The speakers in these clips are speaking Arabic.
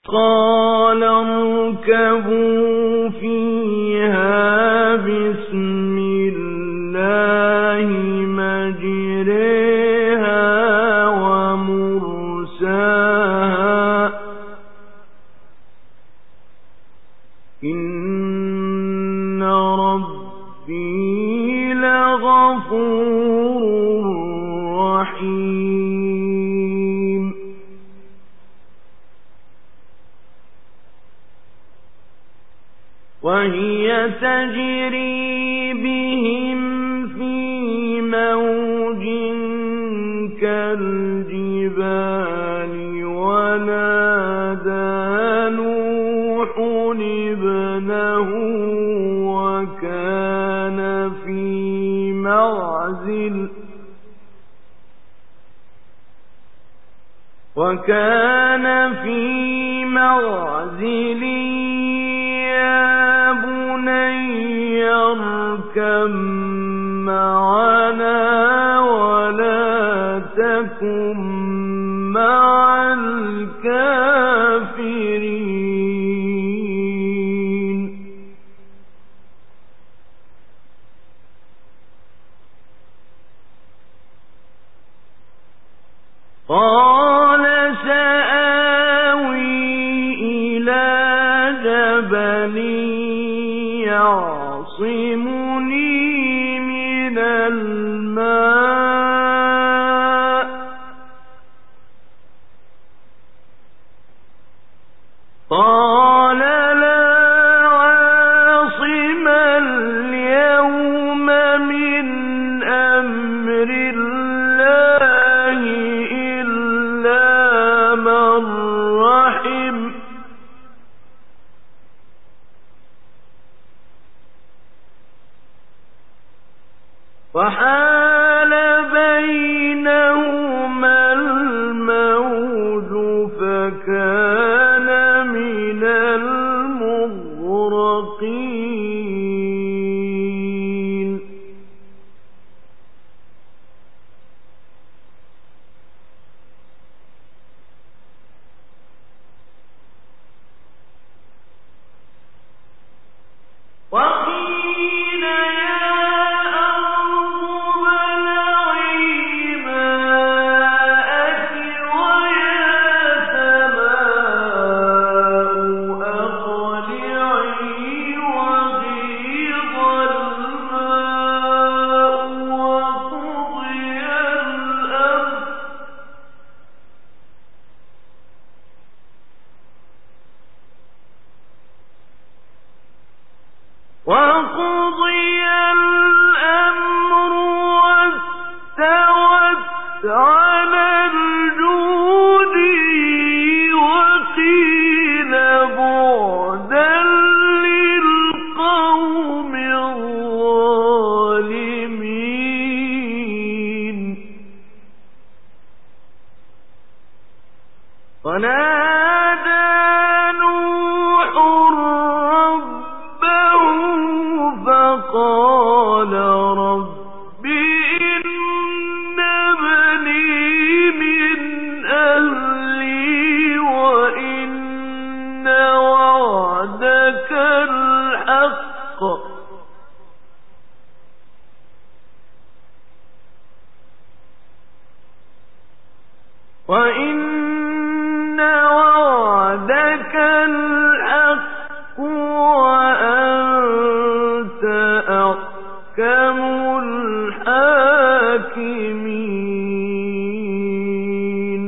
قال اركبوا فيها بسم الله مجريها ومرساها إن ربي لغفور رحيم وهي تجري بهم في موج كالجبال ونادى نوح ابنه وكان في معزل يا بني اركب معنا ولا تكن مع الكافرين قال سآوي إلى جبل يعصمني من الماء قال لا عاصم اليوم من أمر الله إلا من رحم وحال بينهما الموج فكان من المغرقين وقيل يا أرض ابلعي ماءك ويا سماء أقلعي وغيض الماء وقضي الأمر واستوت على الجود وقيل بعدا للقوم الظالمين ونادى نوح ربه فقال رب إن ابني من أهلي وإن وعدك الحق وأنت أحكم الحاكمين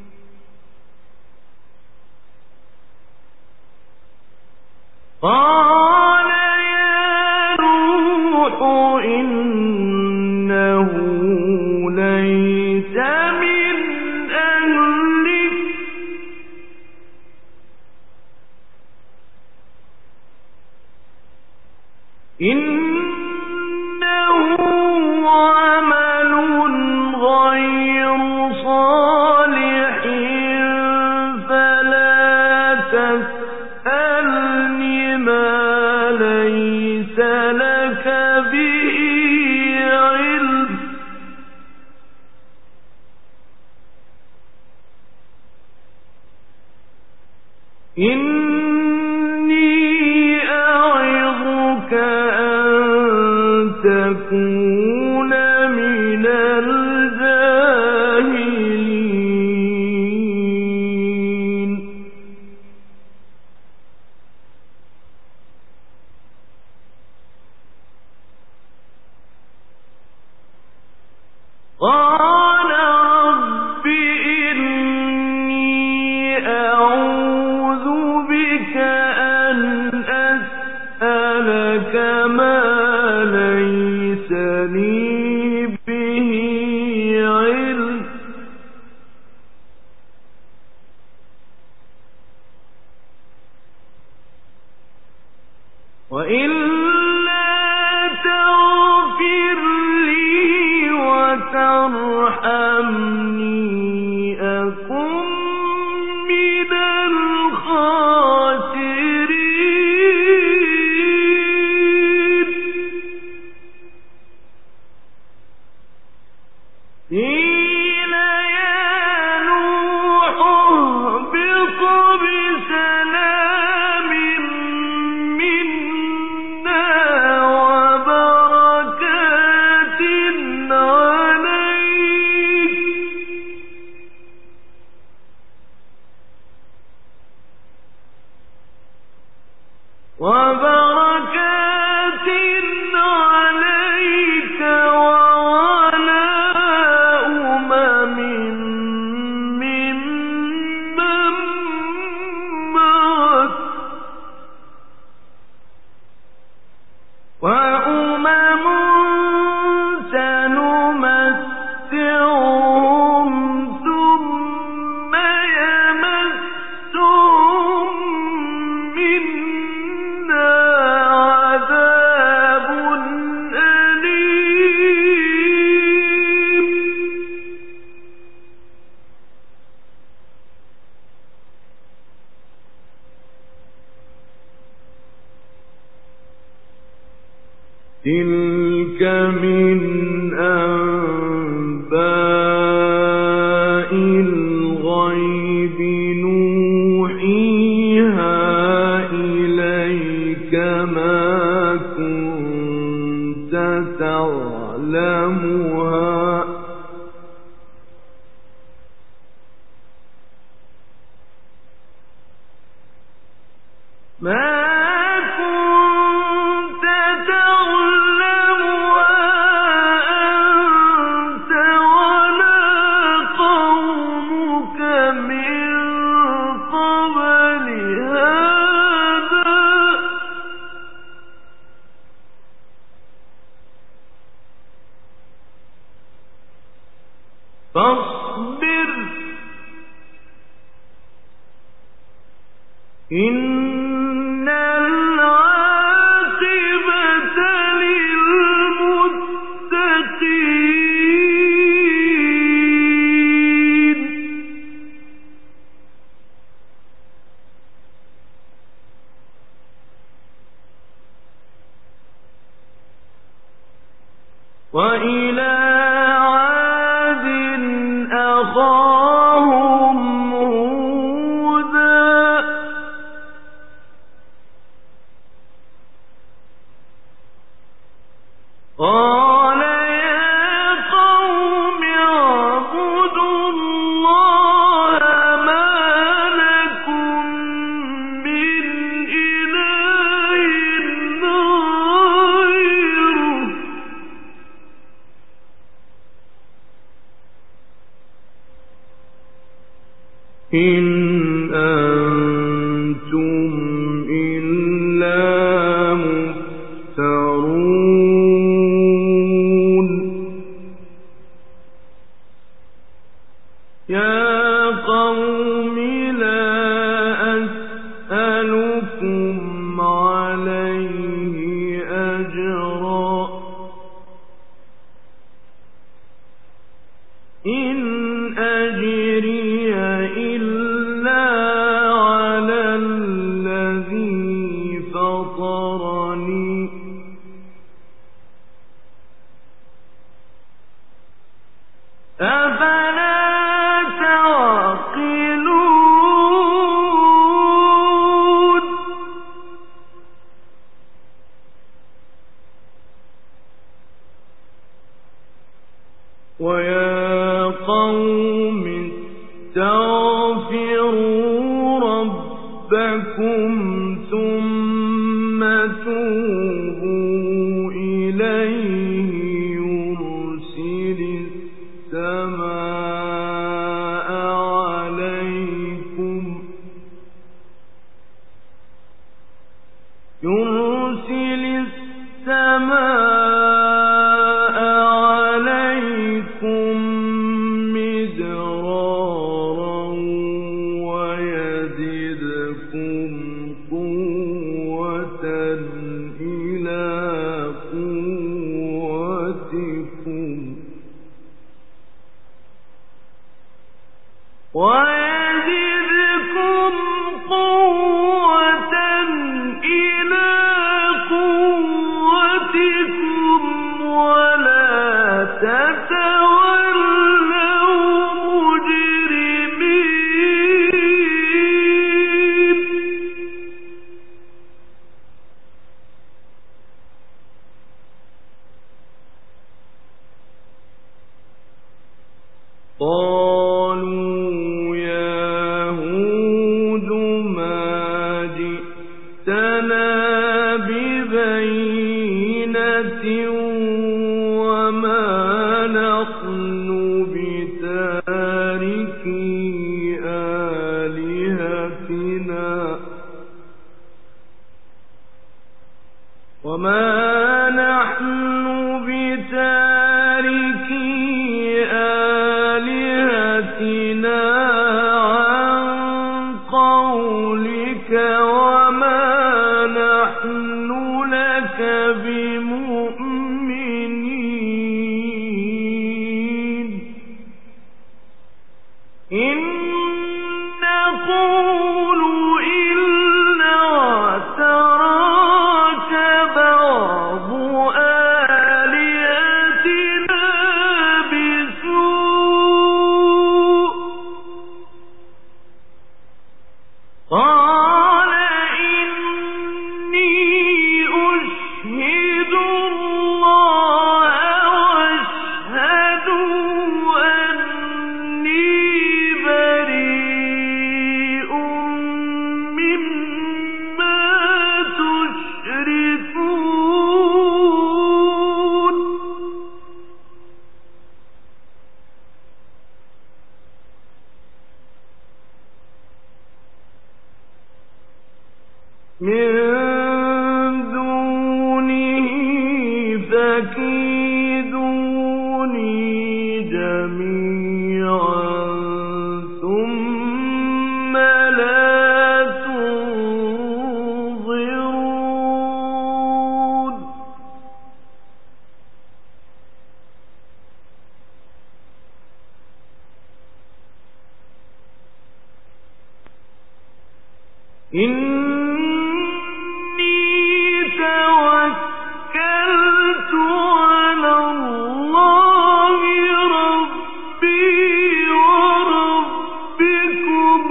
قال يا نوح إنه ليس من أهلك إنه عمل غير صالح فلا تسألني ما ليس لك به علم إني أعظك أن تكون من الجاهلين. قال رب إني أعوذ بك أن أسألك ما ليس لي به علم وإلا تغفر لي وترحمني أكن من الخاسرين. قيل يا نوح اهبط بسلام منا وبركات عليك وعلى أمم ممن معك وأمم سنمتعهم ثم يمسهم منا عذاب أليم. تلك من أنباء الغيب نوحيها إليك ما كنت تعلمها أنت ولا قومك من قبل هذا فاصبر إن العاقبة للمتقين. وإلى عاد أخاهم هودا قال يا قوم اعبدوا الله ما لكم من إله غيره إن أنتم إلا مفترون. ربكم ثم توبوا إليه يرسل السماء عليكم مدرارا ويزدكم قوة إلى قوتكم ولا تتولوا مجرمين قالوا يا هود ما جئتنا ببينة وما نحن بتاركي آلهتنا عن قولك وما نحن لك بمؤمنين إن نقول إلا اعتراك بعض آلهتنا بسوء قال إني أشهد الله واشهدوا أني بريء مما تشركون من دونه فكيدوني جميعا ثم لا تنظرون إني توكلت على الله ربي وربكم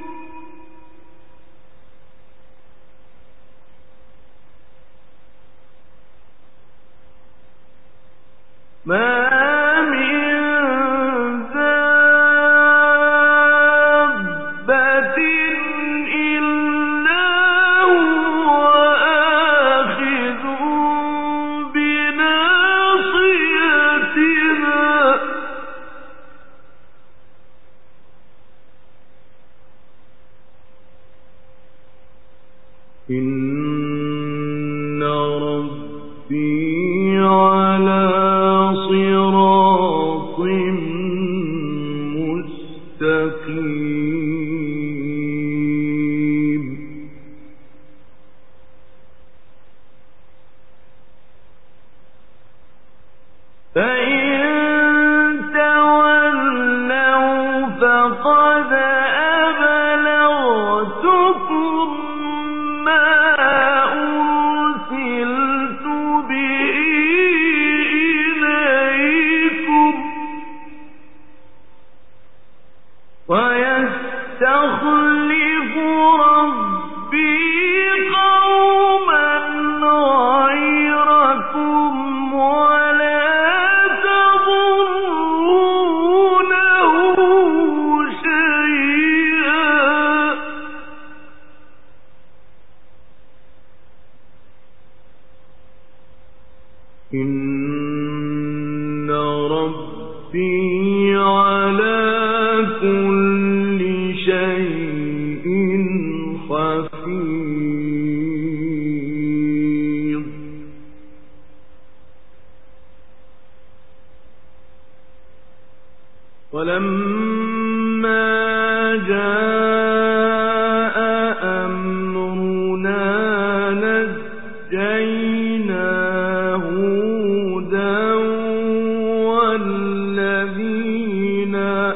ما من دابة إلا هو آخذ بناصيتها إن ربي على صراط مستقيم فإن تولوا فقد أبلغتكم ما أرسلت به إليكم ويستخلف ربي قوما غيركم ولا تضرونه شيئا إن ربي على كل شيء حفيظ ولما جاء أمرنا نجينا هودا والذين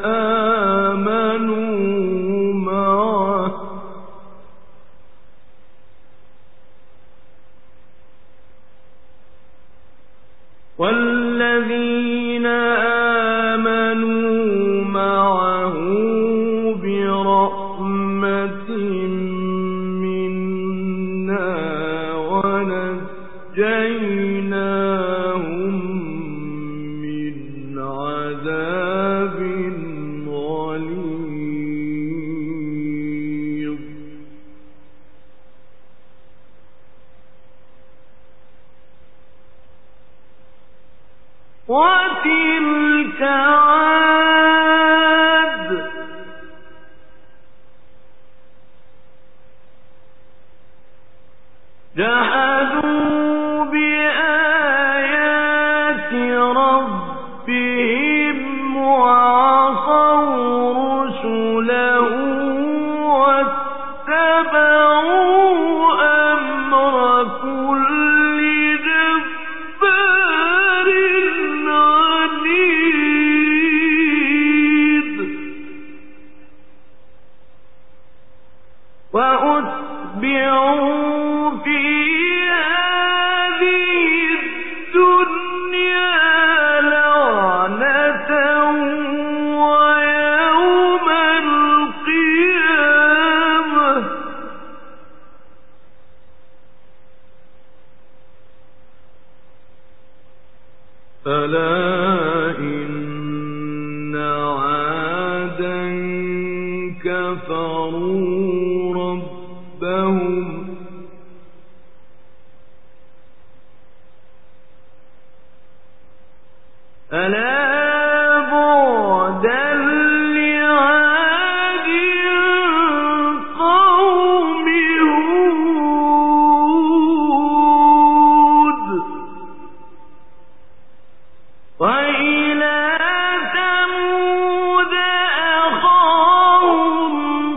آمنوا معه برحمة منا ونجيناهم من عذاب غليظ وتلك عاد جحدوا بآيات ربهم وعصوا رسله واتبعوا أمر كل جبار عنيد وأتبعوا في هذه الدنيا لعنة ويوم القيامة ألا إن عادا كفروا ربهم ألا بعدا لعاد قوم هود وإلى ثمود أخاهم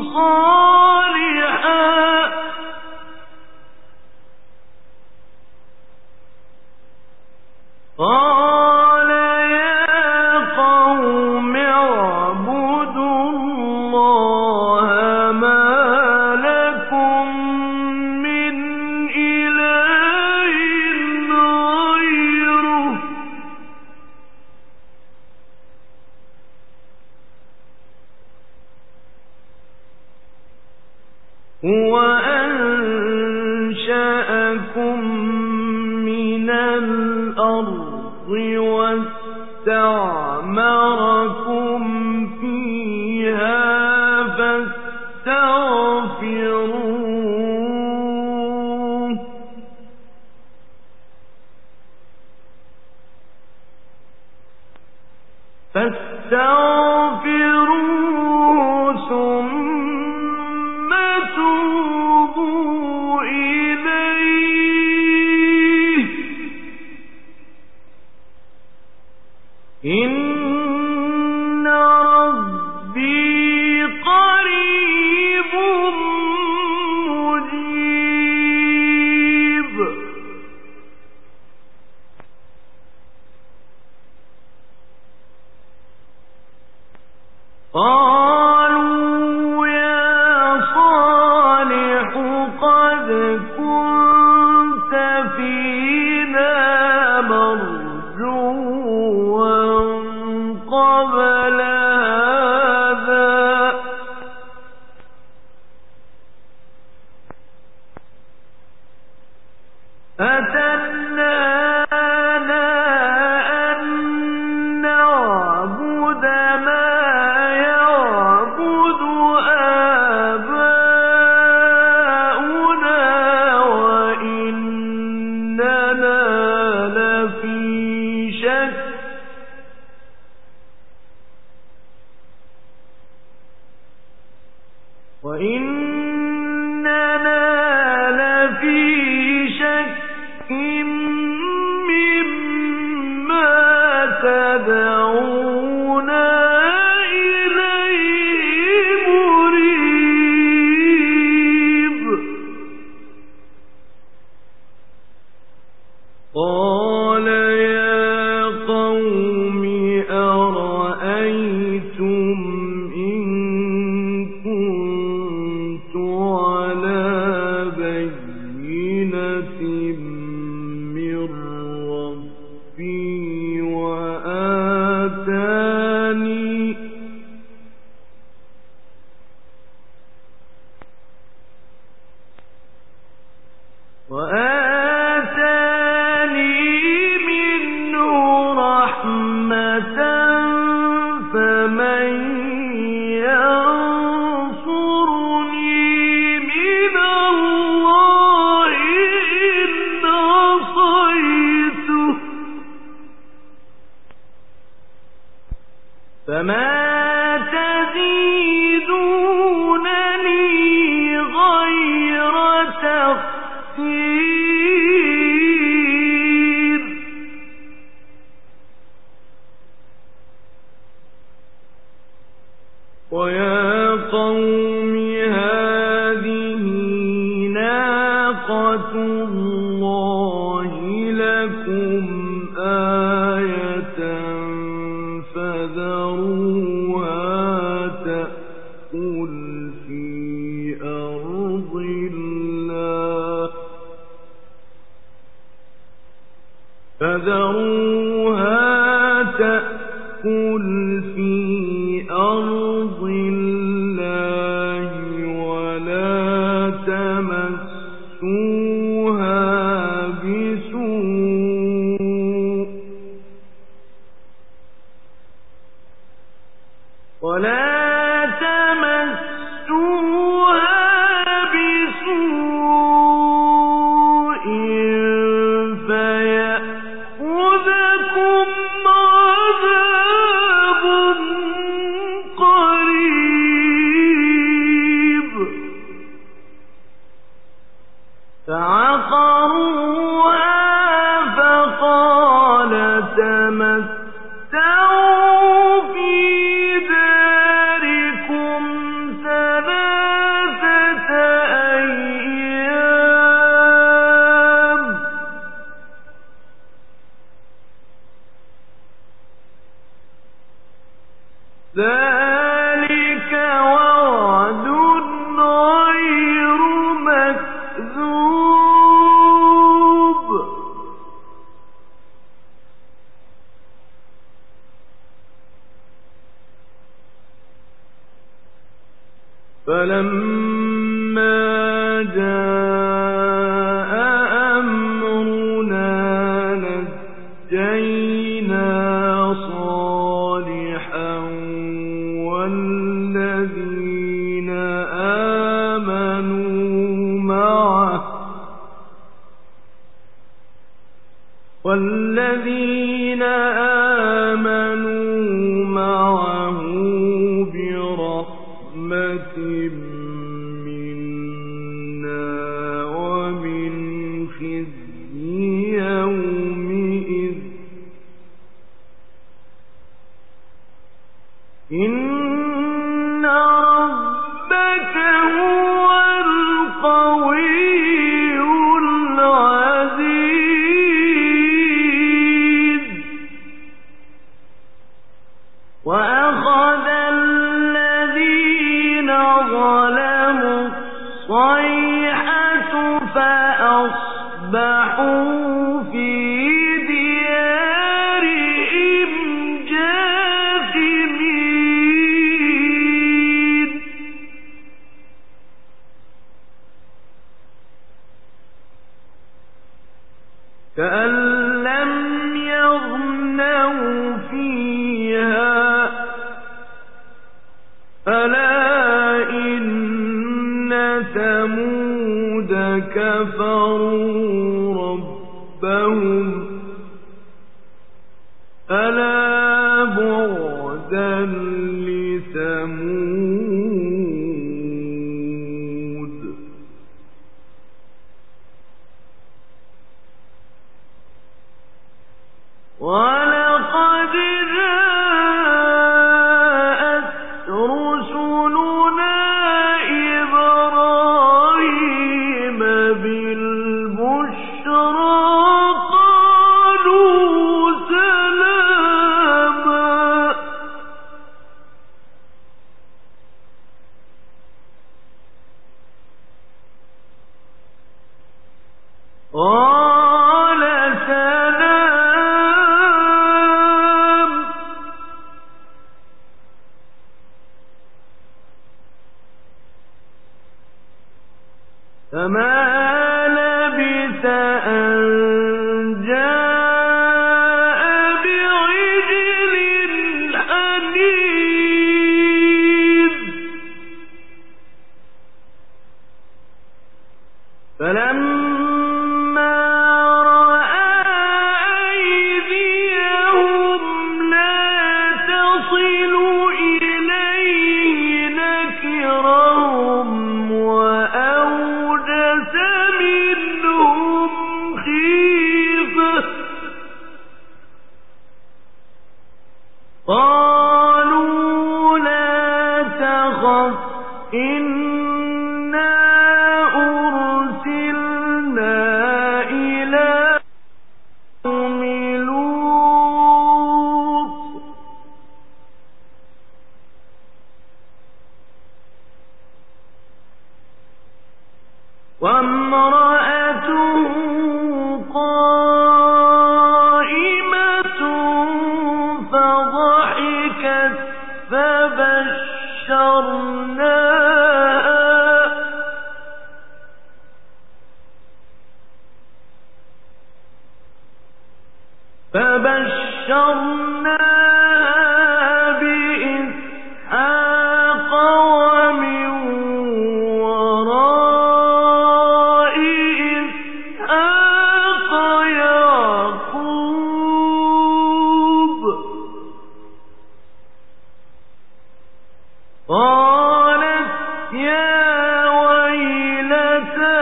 صالحا قال يا قوم اعبدوا الله ما لكم من إله غيره هو أنشأكم من الأرض واستعمركم فيها فاستغفروه ثم توبوا إليه إن ربي قريب مجيب قالوا يا صالح قد كنت فينا مرجوا قبل هذا أتنهانا أن نعبد ما يعبد آباؤنا وإننا لفي وآتاني منه رحمة فمن ينصرني من الله إن عصيته فما تزيدونني غير تخسير ويا قوم هذه ناقة الله لكم آية فذروها تأكل في أرض الله ولا تمسوها بسوء فيأخذكم عذاب قريب فعقروها فقال تمتعوا في داركم 3 أيام ذلك وعد غير مكذوب فلما جاء أمرنا نجينا صالحا والذين آمنوا معه برحمة منا ومن خزي يومئذ إن ربك هو القوي العزيز وأخذ الذين ظلموا الصيحة فأصبحوا في ديارهم جاثمين كأن لم يغنوا فيها ألا إن ثمود كفروا ربهم ألا بعدا لثمود ولقد جاءت رسلنا إبراهيم بالبشرى قالوا سلاما قال سلام فما لبث فلما رأى أيديهم لا تصل إليه نكرهم وأوجس منهم خيفة قالوا لا تخف إنا أرسلنا إلى قوم لوط وامرأته قائمة فضحكت فبشرناها بإسحاق ومن وراء إسحاق يعقوب قالت يا ويلتى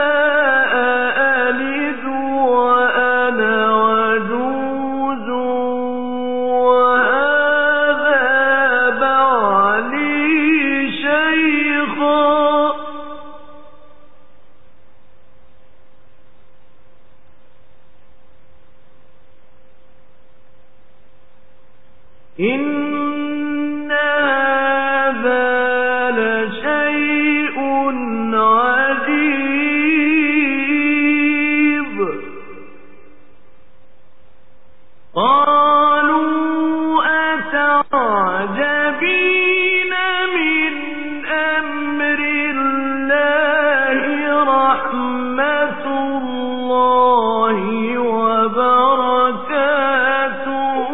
أألد وأنا عجوز وهذا بعلي شيخا إن هذا لشيء عجيب قالوا أتعجبين من أمر الله رحمة الله وبركاته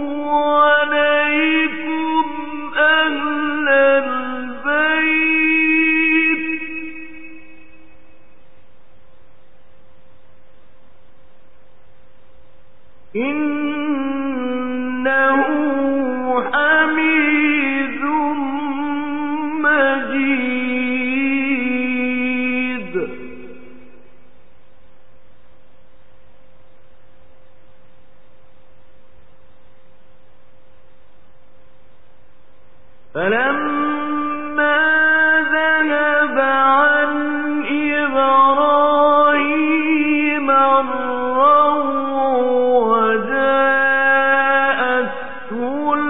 عليكم أهل البيت إنه حميد مجيد فلما ذهب عن إبراهيم الروع وجاءته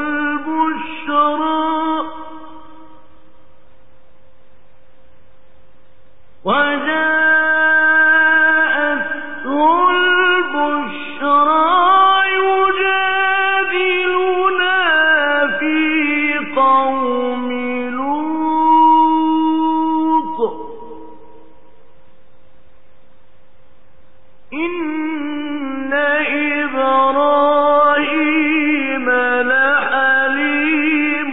البشرى يجادلنا في قوم لوط إن إبراهيم لحليم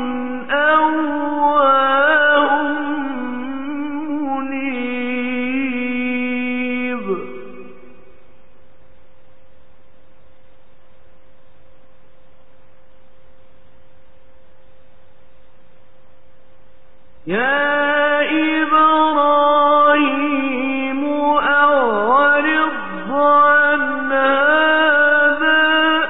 أواه منيب يا إبراهيم أعرض عن هذا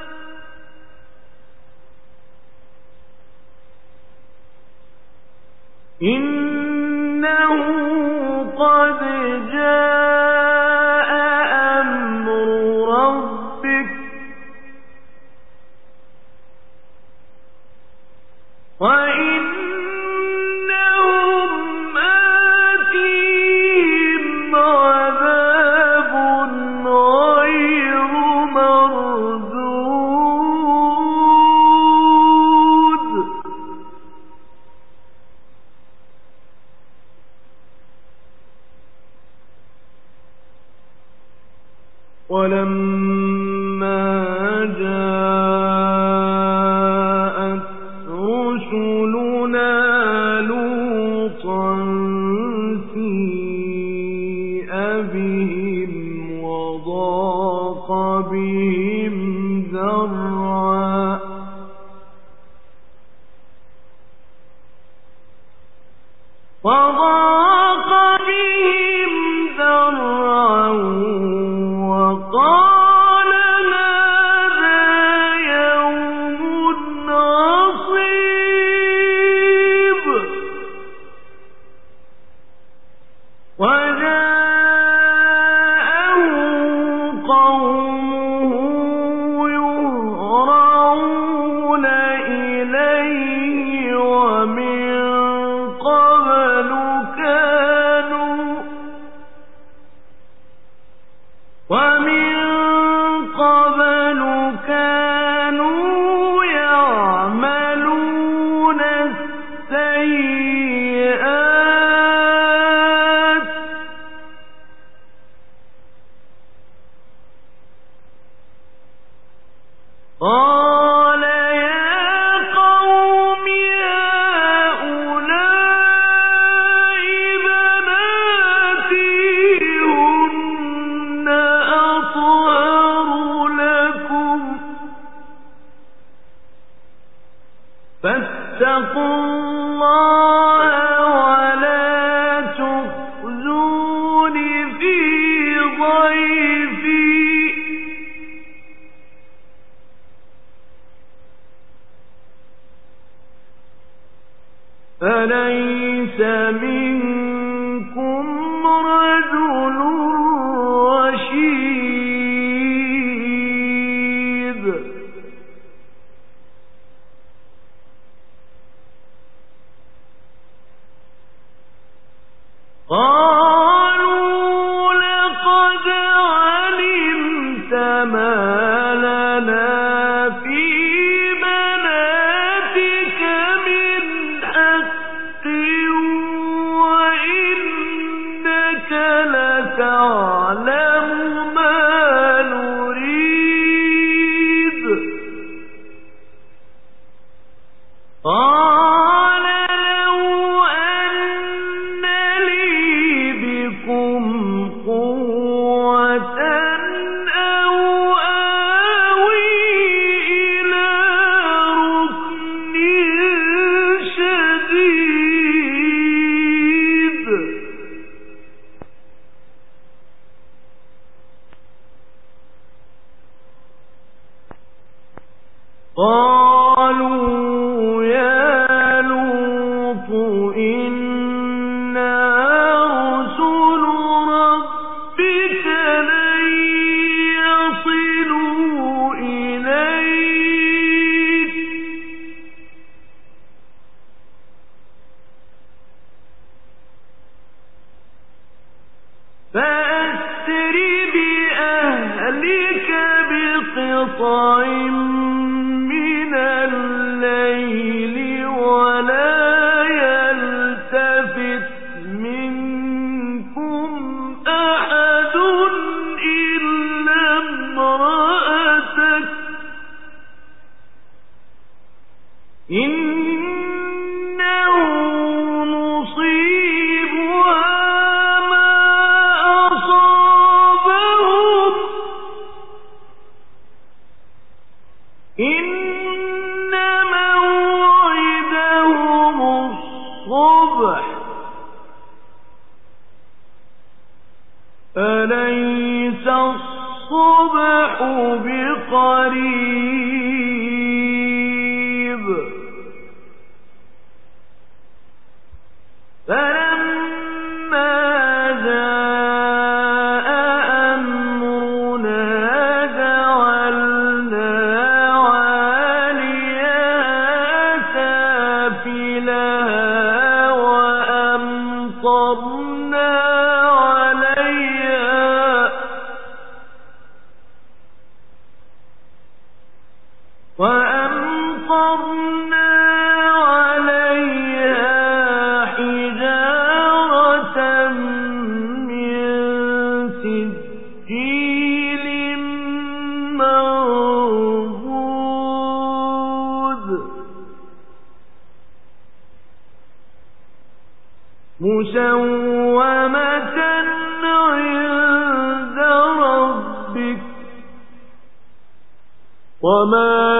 إنه قد جاء أمر ربك وإنهم آتيهم عذاب غير مردود ولما جاءت رسلنا لوطا سيء بهم وضاق بهم ذرعا وقال هذا يوم عصيب وجاءه قومه يهرعون إليه ومن قبل كانوا يعملون السيئات قال يا قوم هؤلاء بناتي هن أطهر لكم فاتقوا الله ولا تخزون في ضيفي فليس منكم رجل رشيد قالوا لقد علمت ما لنا في بناتك من حق وإنك لتعلم ما نريد قال لو أن لي بكم قوة أو آوي إلى ركن شديد قالوا يا لوط إنا رسل ربك لن يصلوا إليك فأسر بأهلك بقطع من الليل ولا يلتفت منكم أحد إلا امرأتك إنه مصيبها ما أصابهم إن موعدهم الصبح أليس الصبح بقريب فلما جاء أمرنا جعلنا عاليها سافلها وأمطرنا عليها وَمَا